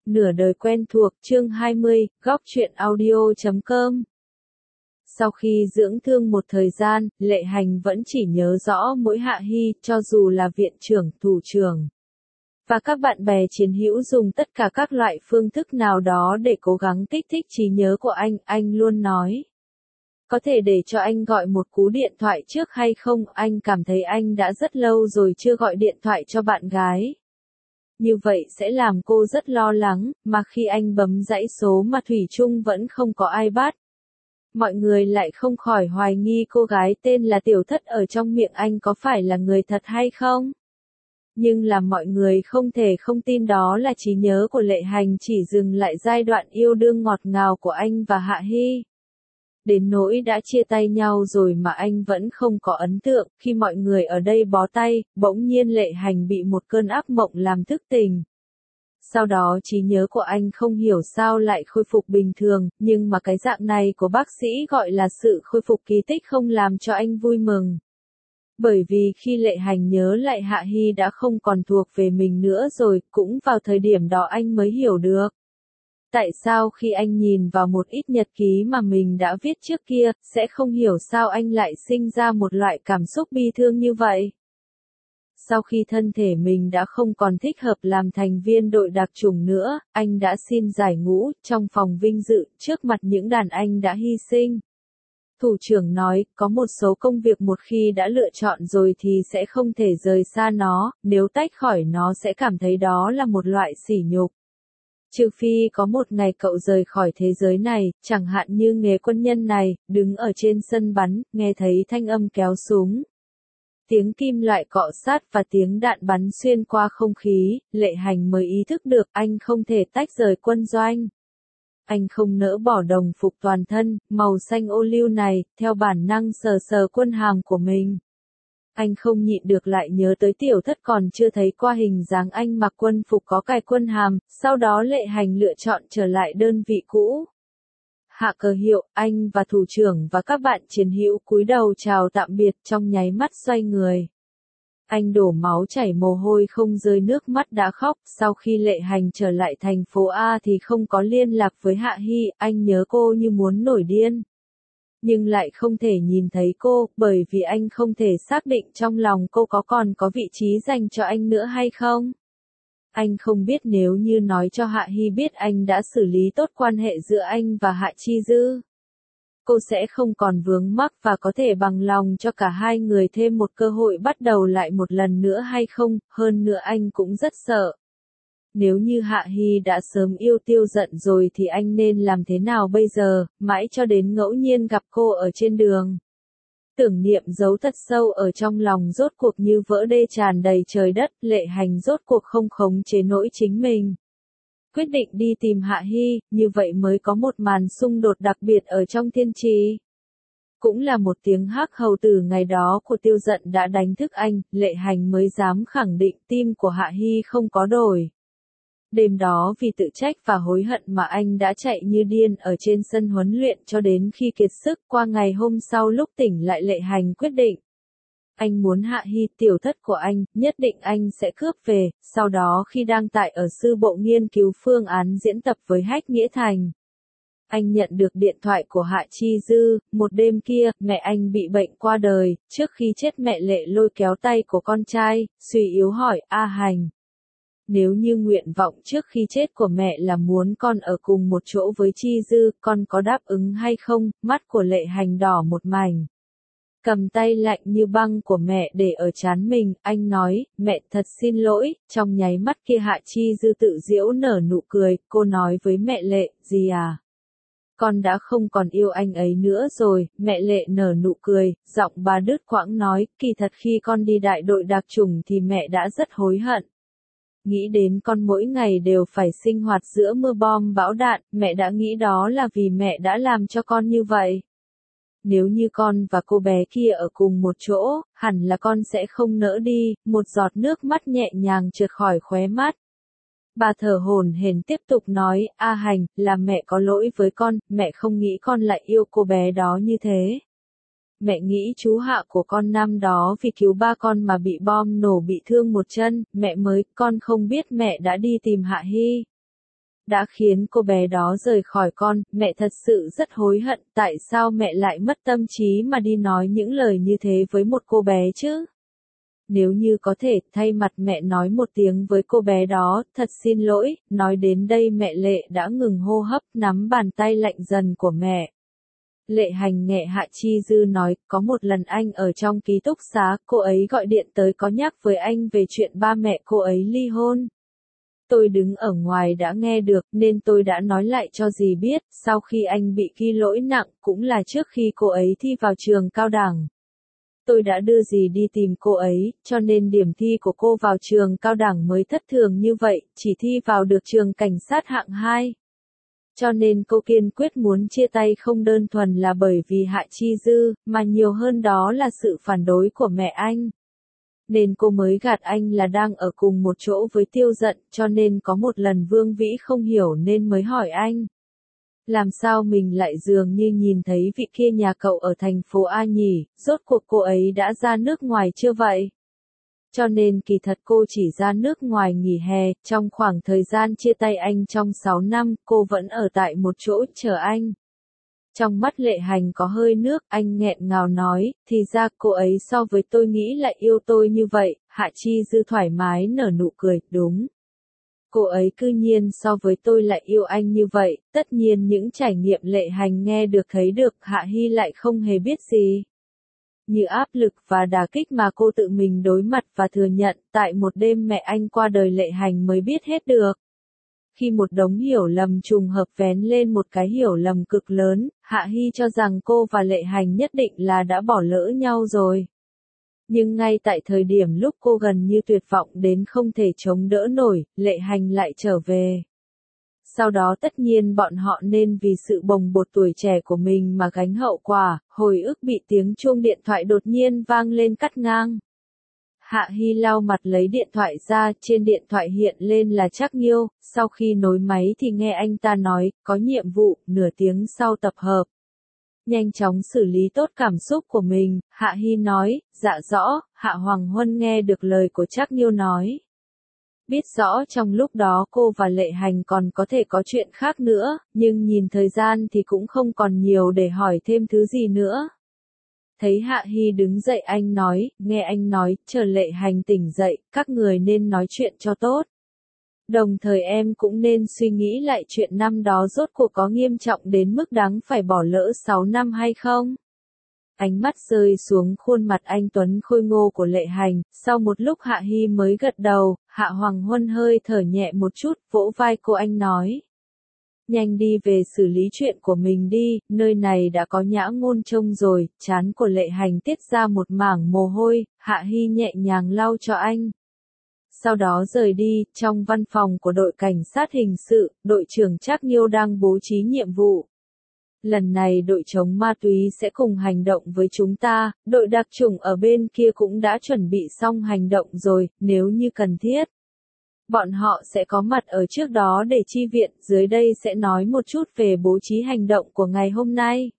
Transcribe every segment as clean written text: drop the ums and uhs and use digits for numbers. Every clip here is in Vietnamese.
Nửa đời quen thuộc, chương 20, góc truyện audio.com. Sau khi dưỡng thương một thời gian, Lệ Hành vẫn chỉ nhớ rõ mỗi Hạ Hy, cho dù là viện trưởng, thủ trưởng và các bạn bè chiến hữu dùng tất cả các loại phương thức nào đó để cố gắng kích thích trí nhớ của anh luôn nói. Có thể để cho anh gọi một cú điện thoại trước hay không, anh cảm thấy anh đã rất lâu rồi chưa gọi điện thoại cho bạn gái. Như vậy sẽ làm cô rất lo lắng, mà khi anh bấm dãy số mà thủy chung vẫn không có ai bắt. Mọi người lại không khỏi hoài nghi cô gái tên là Tiểu Thất ở trong miệng anh có phải là người thật hay không. Nhưng là mọi người không thể không tin đó là trí nhớ của Lệ Hành chỉ dừng lại giai đoạn yêu đương ngọt ngào của anh và Hạ Hy. Đến nỗi đã chia tay nhau rồi mà anh vẫn không có ấn tượng, khi mọi người ở đây bó tay, bỗng nhiên Lệ Hành bị một cơn ác mộng làm thức tỉnh. Sau đó trí nhớ của anh không hiểu sao lại khôi phục bình thường, nhưng mà cái dạng này của bác sĩ gọi là sự khôi phục kỳ tích không làm cho anh vui mừng. Bởi vì khi Lệ Hành nhớ lại Hạ Hy đã không còn thuộc về mình nữa rồi, cũng vào thời điểm đó anh mới hiểu được. Tại sao khi anh nhìn vào một ít nhật ký mà mình đã viết trước kia, sẽ không hiểu sao anh lại sinh ra một loại cảm xúc bi thương như vậy? Sau khi thân thể mình đã không còn thích hợp làm thành viên đội đặc chủng nữa, anh đã xin giải ngũ, trong phòng vinh dự, trước mặt những đàn anh đã hy sinh. Thủ trưởng nói, có một số công việc một khi đã lựa chọn rồi thì sẽ không thể rời xa nó, nếu tách khỏi nó sẽ cảm thấy đó là một loại sỉ nhục. Trừ phi có một ngày cậu rời khỏi thế giới này, chẳng hạn như nghề quân nhân này, đứng ở trên sân bắn, nghe thấy thanh âm kéo súng. Tiếng kim loại cọ sát và tiếng đạn bắn xuyên qua không khí, Lệ Hành mới ý thức được anh không thể tách rời quân doanh. Anh không nỡ bỏ đồng phục toàn thân, màu xanh ô liu này, theo bản năng sờ sờ quân hàm của mình. Anh không nhịn được lại nhớ tới Tiểu Thất còn chưa thấy qua hình dáng anh mặc quân phục có cài quân hàm, sau đó Lệ Hành lựa chọn trở lại đơn vị cũ. Hạ cờ hiệu, anh và thủ trưởng và các bạn chiến hữu cúi đầu chào tạm biệt trong nháy mắt xoay người. Anh đổ máu chảy mồ hôi không rơi nước mắt đã khóc, sau khi Lệ Hành trở lại thành phố A thì không có liên lạc với Hạ Hy, anh nhớ cô như muốn nổi điên. Nhưng lại không thể nhìn thấy cô, bởi vì anh không thể xác định trong lòng cô còn có vị trí dành cho anh nữa hay không. Anh không biết nếu như nói cho Hạ Hy biết anh đã xử lý tốt quan hệ giữa anh và Hạ Chi Dư, cô sẽ không còn vướng mắc và có thể bằng lòng cho cả hai người thêm một cơ hội bắt đầu lại một lần nữa hay không, hơn nữa anh cũng rất sợ. Nếu như Hạ Hy đã sớm yêu Tiêu Dận rồi thì anh nên làm thế nào bây giờ, mãi cho đến ngẫu nhiên gặp cô ở trên đường. Tưởng niệm giấu thật sâu ở trong lòng rốt cuộc như vỡ đê tràn đầy trời đất, Lệ Hành rốt cuộc không khống chế nổi chính mình. Quyết định đi tìm Hạ Hy, như vậy mới có một màn xung đột đặc biệt ở trong thiên trì. Cũng là một tiếng hắc hầu tử ngày đó của Tiêu Dận đã đánh thức anh, Lệ Hành mới dám khẳng định tim của Hạ Hy không có đổi. Đêm đó vì tự trách và hối hận mà anh đã chạy như điên ở trên sân huấn luyện cho đến khi kiệt sức, qua ngày hôm sau lúc tỉnh lại Lệ Hành quyết định. Anh muốn Hạ Hy, Tiểu Thất của anh, nhất định anh sẽ cướp về, sau đó khi đang tại ở sư bộ nghiên cứu phương án diễn tập với Hách Nghĩa Thành. Anh nhận được điện thoại của Hạ Chi Dư, một đêm kia, mẹ anh bị bệnh qua đời, trước khi chết mẹ Lệ lôi kéo tay của con trai, suy yếu hỏi, A Hành. Nếu như nguyện vọng trước khi chết của mẹ là muốn con ở cùng một chỗ với Chi Dư, con có đáp ứng hay không? Mắt của Lệ Hành đỏ một mảnh. Cầm tay lạnh như băng của mẹ để ở trán mình, anh nói, mẹ thật xin lỗi, trong nháy mắt kia Hạ Chi Dư tự giễu nở nụ cười, cô nói với mẹ Lệ, gì à? Con đã không còn yêu anh ấy nữa rồi, mẹ Lệ nở nụ cười, giọng bà đứt quãng nói, kỳ thật khi con đi đại đội đặc chủng thì mẹ đã rất hối hận. Nghĩ đến con mỗi ngày đều phải sinh hoạt giữa mưa bom bão đạn, mẹ đã nghĩ đó là vì mẹ đã làm cho con như vậy. Nếu như con và cô bé kia ở cùng một chỗ, hẳn là con sẽ không nỡ đi, một giọt nước mắt nhẹ nhàng trượt khỏi khóe mắt. Bà thở hổn hển tiếp tục nói, A Hành, là mẹ có lỗi với con, mẹ không nghĩ con lại yêu cô bé đó như thế. Mẹ nghĩ chú Hạ của con năm đó vì cứu ba con mà bị bom nổ bị thương một chân, mẹ mới, con không biết mẹ đã đi tìm Hạ Hy. đã khiến cô bé đó rời khỏi con, mẹ thật sự rất hối hận, tại sao mẹ lại mất tâm trí mà đi nói những lời như thế với một cô bé chứ? Nếu như có thể, thay mặt mẹ nói một tiếng với cô bé đó, thật xin lỗi, nói đến đây mẹ Lệ đã ngừng hô hấp, nắm bàn tay lạnh dần của mẹ. Lệ Hành nghe Hạ Chi Dư nói, có một lần anh ở trong ký túc xá, cô ấy gọi điện tới có nhắc với anh về chuyện ba mẹ cô ấy ly hôn. Tôi đứng ở ngoài đã nghe được nên tôi đã nói lại cho dì biết, sau khi anh bị ghi lỗi nặng, cũng là trước khi cô ấy thi vào trường cao đẳng. Tôi đã đưa dì đi tìm cô ấy, cho nên điểm thi của cô vào trường cao đẳng mới thất thường như vậy, chỉ thi vào được trường cảnh sát hạng 2. Cho nên cô kiên quyết muốn chia tay không đơn thuần là bởi vì Hạ Chi Dư, mà nhiều hơn đó là sự phản đối của mẹ anh. Nên cô mới gạt anh là đang ở cùng một chỗ với Tiêu Dận, cho nên có một lần Vương Vĩ không hiểu nên mới hỏi anh. Làm sao mình lại dường như nhìn thấy vị kia nhà cậu ở thành phố A nhỉ, rốt cuộc cô ấy đã ra nước ngoài chưa vậy? Cho nên kỳ thật cô chỉ ra nước ngoài nghỉ hè, trong khoảng thời gian chia tay anh trong 6 năm, cô vẫn ở tại một chỗ chờ anh. Trong mắt Lệ Hành có hơi nước, anh nghẹn ngào nói, thì ra cô ấy so với tôi nghĩ lại yêu tôi như vậy, Hạ Chi Dư thoải mái nở nụ cười, đúng. Cô ấy cư nhiên so với tôi lại yêu anh như vậy, tất nhiên những trải nghiệm Lệ Hành nghe được thấy được, Hạ Hy lại không hề biết gì. Như áp lực và đả kích mà cô tự mình đối mặt và thừa nhận, tại một đêm mẹ anh qua đời Lệ Hành mới biết hết được. Khi một đống hiểu lầm trùng hợp vén lên một cái hiểu lầm cực lớn, Hạ Hy cho rằng cô và Lệ Hành nhất định là đã bỏ lỡ nhau rồi. Nhưng ngay tại thời điểm lúc cô gần như tuyệt vọng đến không thể chống đỡ nổi, Lệ Hành lại trở về. Sau đó tất nhiên bọn họ nên vì sự bồng bột tuổi trẻ của mình mà gánh hậu quả, hồi ức bị tiếng chuông điện thoại đột nhiên vang lên cắt ngang. Hạ Hy lau mặt lấy điện thoại ra, trên điện thoại hiện lên là Trác Nghiêu, sau khi nối máy thì nghe anh ta nói, có nhiệm vụ, nửa tiếng sau tập hợp. Nhanh chóng xử lý tốt cảm xúc của mình, Hạ Hy nói, dạ rõ, Hạ Hoàng Huân nghe được lời của Trác Nghiêu nói. Biết rõ trong lúc đó cô và Lệ Hành còn có thể có chuyện khác nữa, nhưng nhìn thời gian thì cũng không còn nhiều để hỏi thêm thứ gì nữa. Thấy Hạ Hy đứng dậy anh nói, nghe anh nói, chờ Lệ Hành tỉnh dậy, các người nên nói chuyện cho tốt. Đồng thời em cũng nên suy nghĩ lại chuyện năm đó rốt cuộc có nghiêm trọng đến mức đáng phải bỏ lỡ 6 năm hay không? Ánh mắt rơi xuống khuôn mặt anh tuấn khôi ngô của Lệ Hành, sau một lúc Hạ Hy mới gật đầu, Hạ Hoàng Huân hơi thở nhẹ một chút, vỗ vai cô anh nói. Nhanh đi về xử lý chuyện của mình đi, nơi này đã có Nhã Ngôn trông rồi, trán của Lệ Hành tiết ra một mảng mồ hôi, Hạ Hy nhẹ nhàng lau cho anh. Sau đó rời đi, trong văn phòng của đội cảnh sát hình sự, đội trưởng Trác Nghiêu đang bố trí nhiệm vụ. Lần này đội chống ma túy sẽ cùng hành động với chúng ta, đội đặc chủng ở bên kia cũng đã chuẩn bị xong hành động rồi, nếu như cần thiết. Bọn họ sẽ có mặt ở trước đó để chi viện, dưới đây sẽ nói một chút về bố trí hành động của ngày hôm nay.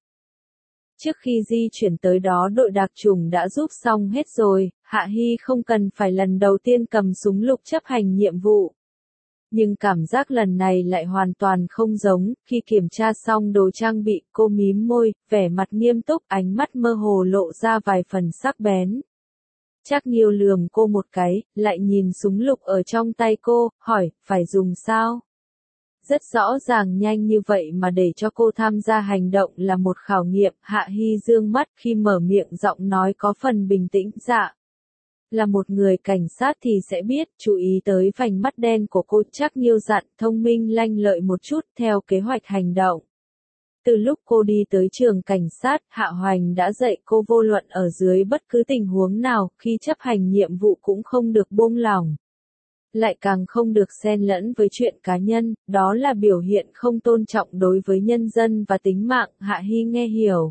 Trước khi di chuyển tới đó đội đặc chủng đã giúp xong hết rồi, Hạ Hy không cần phải lần đầu tiên cầm súng lục chấp hành nhiệm vụ. Nhưng cảm giác lần này lại hoàn toàn không giống, khi kiểm tra xong đồ trang bị, cô mím môi, vẻ mặt nghiêm túc, ánh mắt mơ hồ lộ ra vài phần sắc bén. Trác Nghiêu lườm cô một cái, lại nhìn súng lục ở trong tay cô, hỏi, phải dùng sao? Rất rõ ràng nhanh như vậy mà để cho cô tham gia hành động là một khảo nghiệm, Hạ Hy dương mắt khi mở miệng giọng nói có phần bình tĩnh, dạ. Là một người cảnh sát thì sẽ biết, chú ý tới vành mắt đen của cô, Trác Nghiêu dặn, thông minh lanh lợi một chút, theo kế hoạch hành động. Từ lúc cô đi tới trường cảnh sát, Hạ Hoành đã dạy cô vô luận ở dưới bất cứ tình huống nào, khi chấp hành nhiệm vụ cũng không được buông lỏng. Lại càng không được xen lẫn với chuyện cá nhân, đó là biểu hiện không tôn trọng đối với nhân dân và tính mạng, Hạ Hy nghe hiểu.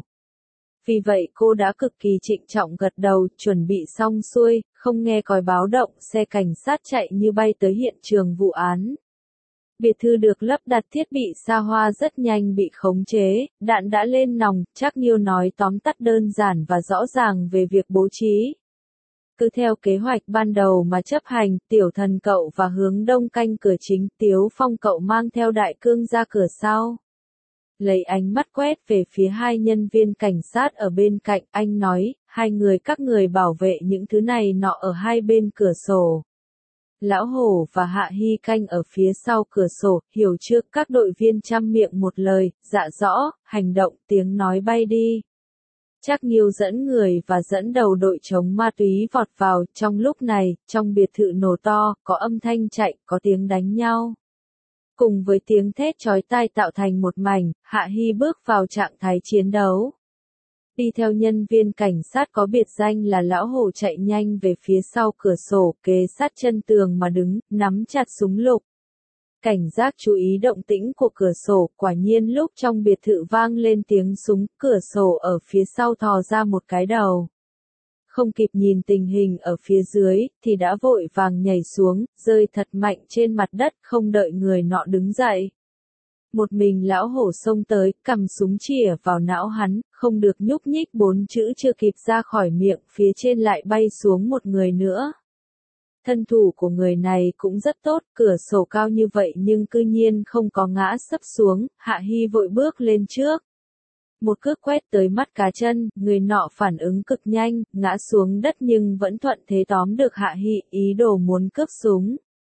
Vì vậy cô đã cực kỳ trịnh trọng gật đầu, chuẩn bị xong xuôi, không nghe còi báo động, xe cảnh sát chạy như bay tới hiện trường vụ án. Biệt thự được lắp đặt thiết bị xa hoa rất nhanh bị khống chế, đạn đã lên nòng, Trác Nghiêu nói tóm tắt đơn giản và rõ ràng về việc bố trí. Cứ theo kế hoạch ban đầu mà chấp hành, Tiểu Thần cậu và Hướng Đông canh cửa chính, Tiếu Phong cậu mang theo Đại Cương ra cửa sau. Lấy ánh mắt quét về phía hai nhân viên cảnh sát ở bên cạnh, anh nói, hai người các người bảo vệ những thứ này nọ ở hai bên cửa sổ. Lão Hổ và Hạ Hy canh ở phía sau cửa sổ, hiểu chưa? Các đội viên chăm miệng một lời, dạ rõ, hành động, tiếng nói bay đi. Trác Nghiêu dẫn người và dẫn đầu đội chống ma túy vọt vào, trong lúc này, trong biệt thự nổ to, có âm thanh chạy, có tiếng đánh nhau. Cùng với tiếng thét chói tai tạo thành một mảnh, Hạ Hy bước vào trạng thái chiến đấu. Đi theo nhân viên cảnh sát có biệt danh là Lão Hổ chạy nhanh về phía sau cửa sổ, kề sát chân tường mà đứng, nắm chặt súng lục. Cảnh giác chú ý động tĩnh của cửa sổ, quả nhiên lúc trong biệt thự vang lên tiếng súng, cửa sổ ở phía sau thò ra một cái đầu. Không kịp nhìn tình hình ở phía dưới, thì đã vội vàng nhảy xuống, rơi thật mạnh trên mặt đất, không đợi người nọ đứng dậy. Một mình Lão Hổ xông tới, cầm súng chĩa vào não hắn, không được nhúc nhích, 4 chữ chưa kịp ra khỏi miệng, phía trên lại bay xuống một người nữa. Thân thủ của người này cũng rất tốt, cửa sổ cao như vậy nhưng cư nhiên không có ngã sấp xuống, Hạ Hy vội bước lên trước. Một cước quét tới mắt cá chân, người nọ phản ứng cực nhanh, ngã xuống đất nhưng vẫn thuận thế tóm được Hạ Hy, ý đồ muốn cướp súng.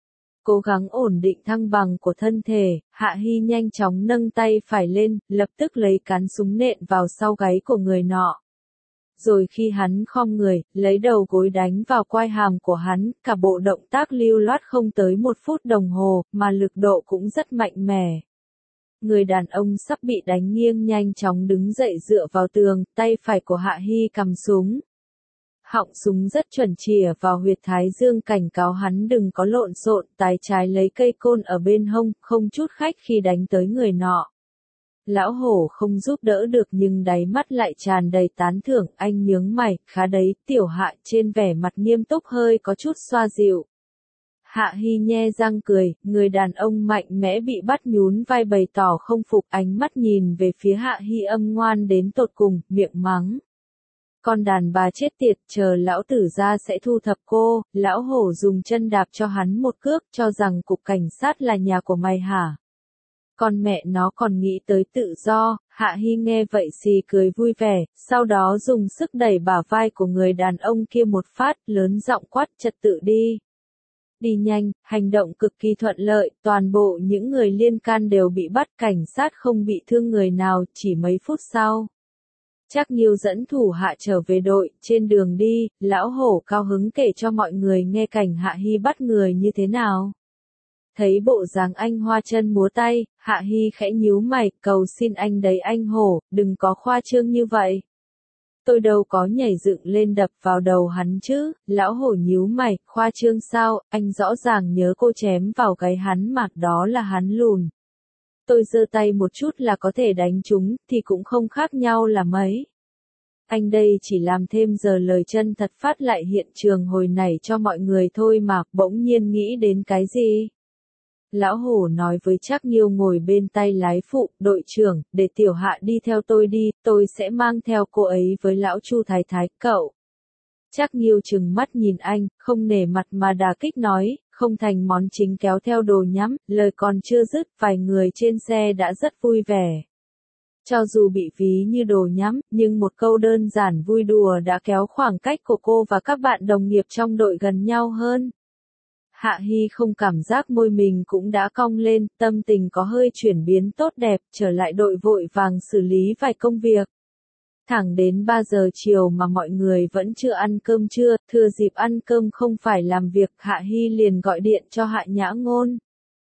Cố gắng ổn định thăng bằng của thân thể, Hạ Hy nhanh chóng nâng tay phải lên, lập tức lấy cán súng nện vào sau gáy của người nọ. Rồi khi hắn khom người, lấy đầu gối đánh vào quai hàm của hắn, cả bộ động tác lưu loát không tới 1 phút đồng hồ, mà lực độ cũng rất mạnh mẽ. Người đàn ông sắp bị đánh nghiêng nhanh chóng đứng dậy dựa vào tường, tay phải của Hạ Hy cầm súng. Họng súng rất chuẩn chĩa vào huyệt thái dương cảnh cáo hắn đừng có lộn xộn, tay trái lấy cây côn ở bên hông, không chút khách khi đánh tới người nọ. Lão Hổ không giúp đỡ được nhưng đáy mắt lại tràn đầy tán thưởng, anh nhướng mày, khá đấy, Tiểu Hạ, trên vẻ mặt nghiêm túc hơi có chút xoa dịu. Hạ Hy nhe răng cười, người đàn ông mạnh mẽ bị bắt nhún vai bày tỏ không phục, ánh mắt nhìn về phía Hạ Hy âm ngoan đến tột cùng, miệng mắng. Con đàn bà chết tiệt, chờ lão tử ra sẽ thu thập cô. Lão Hổ dùng chân đạp cho hắn một cước, cho rằng cục cảnh sát là nhà của mày hả? Con mẹ nó còn nghĩ tới tự do. Hạ Hy nghe vậy xì cười vui vẻ, sau đó dùng sức đẩy bả vai của người đàn ông kia một phát, lớn giọng quát, trật tự đi. Đi nhanh, hành động cực kỳ thuận lợi, toàn bộ những người liên can đều bị bắt, cảnh sát không bị thương người nào, chỉ mấy phút sau. Trác Nghiêu dẫn thủ hạ trở về đội, trên đường đi, Lão Hổ cao hứng kể cho mọi người nghe cảnh Hạ Hy bắt người như thế nào. Thấy bộ dáng anh hoa chân múa tay, Hạ Hy khẽ nhíu mày, cầu xin anh đấy anh Hổ, đừng có khoa trương như vậy. Tôi đâu có nhảy dựng lên đập vào đầu hắn chứ. Lão Hổ nhíu mày, khoa trương sao, anh rõ ràng nhớ cô chém vào gáy hắn mà, đó là hắn lùn. Tôi giơ tay một chút là có thể đánh chúng, thì cũng không khác nhau là mấy. Anh đây chỉ làm thêm giờ lời chân thật phát lại hiện trường hồi nãy cho mọi người thôi mà, bỗng nhiên nghĩ đến cái gì? Lão Hổ nói với Trác Nghiêu ngồi bên tay lái phụ, đội trưởng, để Tiểu Hạ đi theo tôi đi, tôi sẽ mang theo cô ấy với lão Chu Thái Thái, cậu. Trác Nghiêu trừng mắt nhìn anh, không nể mặt mà đả kích nói, không thành món chính kéo theo đồ nhắm, lời còn chưa dứt, vài người trên xe đã rất vui vẻ. Cho dù bị ví như đồ nhắm, nhưng một câu đơn giản vui đùa đã kéo khoảng cách của cô và các bạn đồng nghiệp trong đội gần nhau hơn. Hạ Hy không cảm giác môi mình cũng đã cong lên, tâm tình có hơi chuyển biến tốt đẹp, trở lại đội vội vàng xử lý vài công việc. Thẳng đến 3 giờ chiều mà mọi người vẫn chưa ăn cơm trưa, thừa dịp ăn cơm không phải làm việc, Hạ Hy liền gọi điện cho Hạ Nhã Ngôn.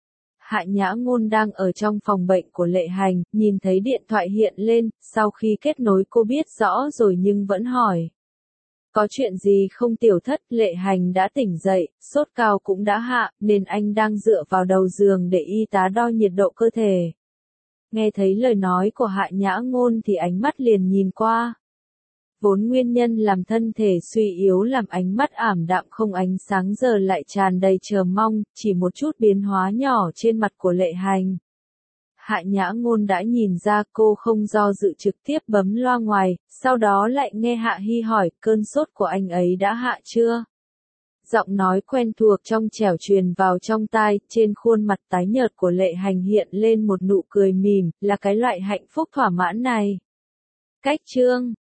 Hạ Nhã Ngôn đang ở trong phòng bệnh của Lệ Hành, nhìn thấy điện thoại hiện lên, sau khi kết nối cô biết rõ rồi nhưng vẫn hỏi. Có chuyện gì không Tiểu Thất? Lệ Hành đã tỉnh dậy, sốt cao cũng đã hạ, nên anh đang dựa vào đầu giường để y tá đo nhiệt độ cơ thể. Nghe thấy lời nói của Hạ Nhã Ngôn thì ánh mắt liền nhìn qua. Vốn nguyên nhân làm thân thể suy yếu làm ánh mắt ảm đạm không ánh sáng giờ lại tràn đầy chờ mong, chỉ một chút biến hóa nhỏ trên mặt của Lệ Hành. Hạ Nhã Ngôn đã nhìn ra, cô không do dự trực tiếp bấm loa ngoài, sau đó lại nghe Hạ Hy hỏi, cơn sốt của anh ấy đã hạ chưa? Giọng nói quen thuộc trong trẻo truyền vào trong tai, trên khuôn mặt tái nhợt của Lệ Hành hiện lên một nụ cười mỉm, là cái loại hạnh phúc thỏa mãn này. Cách chương